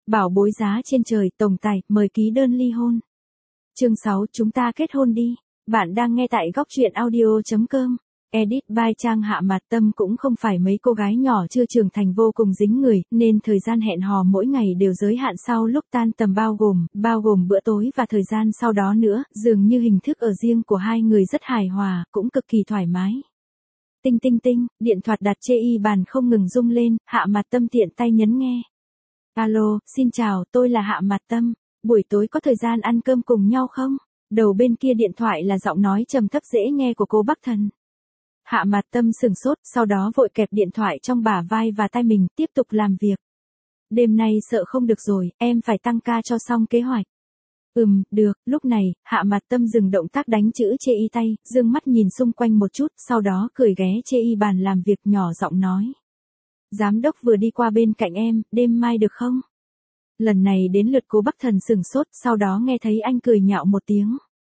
Bảo bối giá trên trời, tổng tài, mời ký đơn ly hôn. Chương 6, chúng ta kết hôn đi. Bạn đang nghe tại góc truyện audio.com. Edit by Trang. Hạ Mạt Tâm cũng không phải mấy cô gái nhỏ chưa trưởng thành vô cùng dính người, nên thời gian hẹn hò mỗi ngày đều giới hạn sau lúc tan tầm bao gồm bữa tối và thời gian sau đó nữa, dường như hình thức ở riêng của hai người rất hài hòa, cũng cực kỳ thoải mái. Tinh tinh tinh, điện thoại đặt chê y bàn không ngừng rung lên, Hạ Mạt Tâm tiện tay nhấn nghe. Alo, xin chào, tôi là Hạ Mạt Tâm, buổi tối có thời gian ăn cơm cùng nhau không? Đầu bên kia điện thoại là giọng nói trầm thấp dễ nghe của cô Bắc Thần. Hạ Mạt Tâm sừng sốt, sau đó vội kẹp điện thoại trong bả vai và tay mình, tiếp tục làm việc. Đêm nay sợ không được rồi, em phải tăng ca cho xong kế hoạch. Được, lúc này, Hạ Mạt Tâm dừng động tác đánh chữ chê y tay, dương mắt nhìn xung quanh một chút, sau đó cười ghé chê y bàn làm việc nhỏ giọng nói. Giám đốc vừa đi qua bên cạnh em, đêm mai được không? Lần này đến lượt cô Bắc Thần sừng sốt, sau đó nghe thấy anh cười nhạo một tiếng.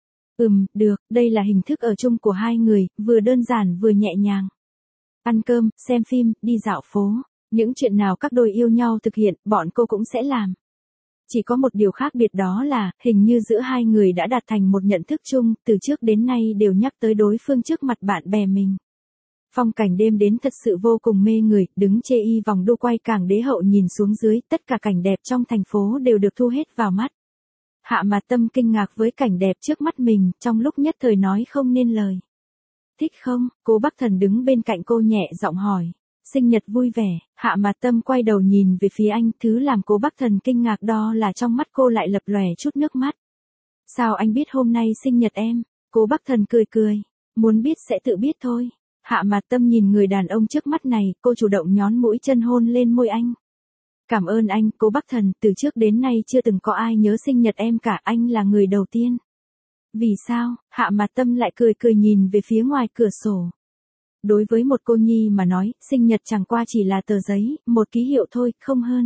Được, đây là hình thức ở chung của hai người, vừa đơn giản vừa nhẹ nhàng. Ăn cơm, xem phim, đi dạo phố, những chuyện nào các đôi yêu nhau thực hiện, bọn cô cũng sẽ làm. Chỉ có một điều khác biệt đó là, hình như giữa hai người đã đạt thành một nhận thức chung, từ trước đến nay đều nhắc tới đối phương trước mặt bạn bè mình. Phong cảnh đêm đến thật sự vô cùng mê người, đứng chê y vòng đu quay Cảng Đế Hậu nhìn xuống dưới, tất cả cảnh đẹp trong thành phố đều được thu hết vào mắt. Hạ Mạt Tâm kinh ngạc với cảnh đẹp trước mắt mình, trong lúc nhất thời nói không nên lời. Thích không? Cô Bắc Thần đứng bên cạnh cô nhẹ giọng hỏi. Sinh nhật vui vẻ, Hạ Mạt Tâm quay đầu nhìn về phía anh, thứ làm cô Bắc Thần kinh ngạc đó là trong mắt cô lại lập lòe chút nước mắt. Sao anh biết hôm nay sinh nhật em? Cô Bắc Thần cười, muốn biết sẽ tự biết thôi. Hạ Mạt Tâm nhìn người đàn ông trước mắt này, cô chủ động nhón mũi chân hôn lên môi anh. Cảm ơn anh, cô Bắc Thần, từ trước đến nay chưa từng có ai nhớ sinh nhật em cả, anh là người đầu tiên. Vì sao? Hạ Mạt Tâm lại cười nhìn về phía ngoài cửa sổ. Đối với một cô nhi mà nói, sinh nhật chẳng qua chỉ là tờ giấy, một ký hiệu thôi, không hơn.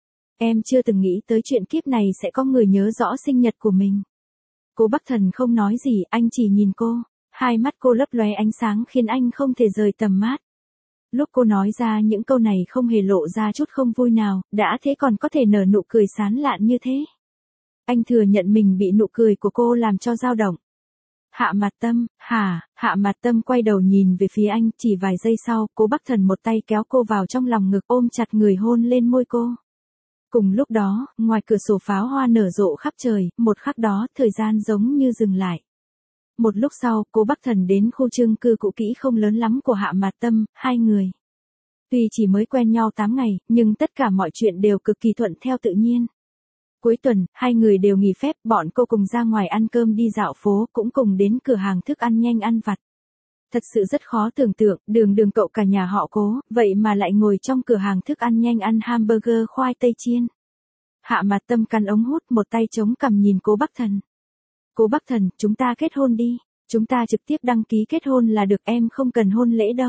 Em chưa từng nghĩ tới chuyện kiếp này sẽ có người nhớ rõ sinh nhật của mình. Cô Bắc Thần không nói gì, anh chỉ nhìn cô. Hai mắt cô lấp lóe ánh sáng khiến anh không thể rời tầm mắt. Lúc cô nói ra những câu này không hề lộ ra chút không vui nào, đã thế còn có thể nở nụ cười sán lạn như thế. Anh thừa nhận mình bị nụ cười của cô làm cho dao động. Hạ Mạt Tâm, Hạ Mạt Tâm quay đầu nhìn về phía anh, chỉ vài giây sau, cô Bắc Thần một tay kéo cô vào trong lòng ngực ôm chặt người hôn lên môi cô. Cùng lúc đó, ngoài cửa sổ pháo hoa nở rộ khắp trời, một khắc đó, thời gian giống như dừng lại. Một lúc sau, cô Bắc Thần đến khu chung cư cũ kỹ không lớn lắm của Hạ Mạt Tâm, hai người. Tuy chỉ mới quen nhau 8 ngày, nhưng tất cả mọi chuyện đều cực kỳ thuận theo tự nhiên. Cuối tuần, hai người đều nghỉ phép, bọn cô cùng ra ngoài ăn cơm đi dạo phố, cũng cùng đến cửa hàng thức ăn nhanh ăn vặt. Thật sự rất khó tưởng tượng, đường cậu cả nhà họ Cố, vậy mà lại ngồi trong cửa hàng thức ăn nhanh ăn hamburger khoai tây chiên. Hạ Mạt Tâm cắn ống hút, một tay chống cằm nhìn cô Bắc Thần. Cô Bắc Thần, chúng ta kết hôn đi. Chúng ta trực tiếp đăng ký kết hôn là được, em không cần hôn lễ đâu.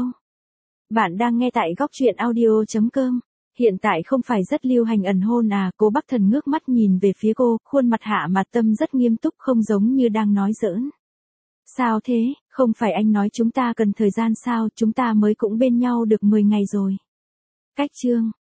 Bạn đang nghe tại góc truyện audio.com. Hiện tại không phải rất lưu hành ẩn hôn à? Cô Bắc Thần ngước mắt nhìn về phía cô, khuôn mặt Hạ Mạt Tâm rất nghiêm túc, không giống như đang nói giỡn. Sao thế, không phải anh nói chúng ta cần thời gian sao, chúng ta mới cũng bên nhau được 10 ngày rồi. Cách chương.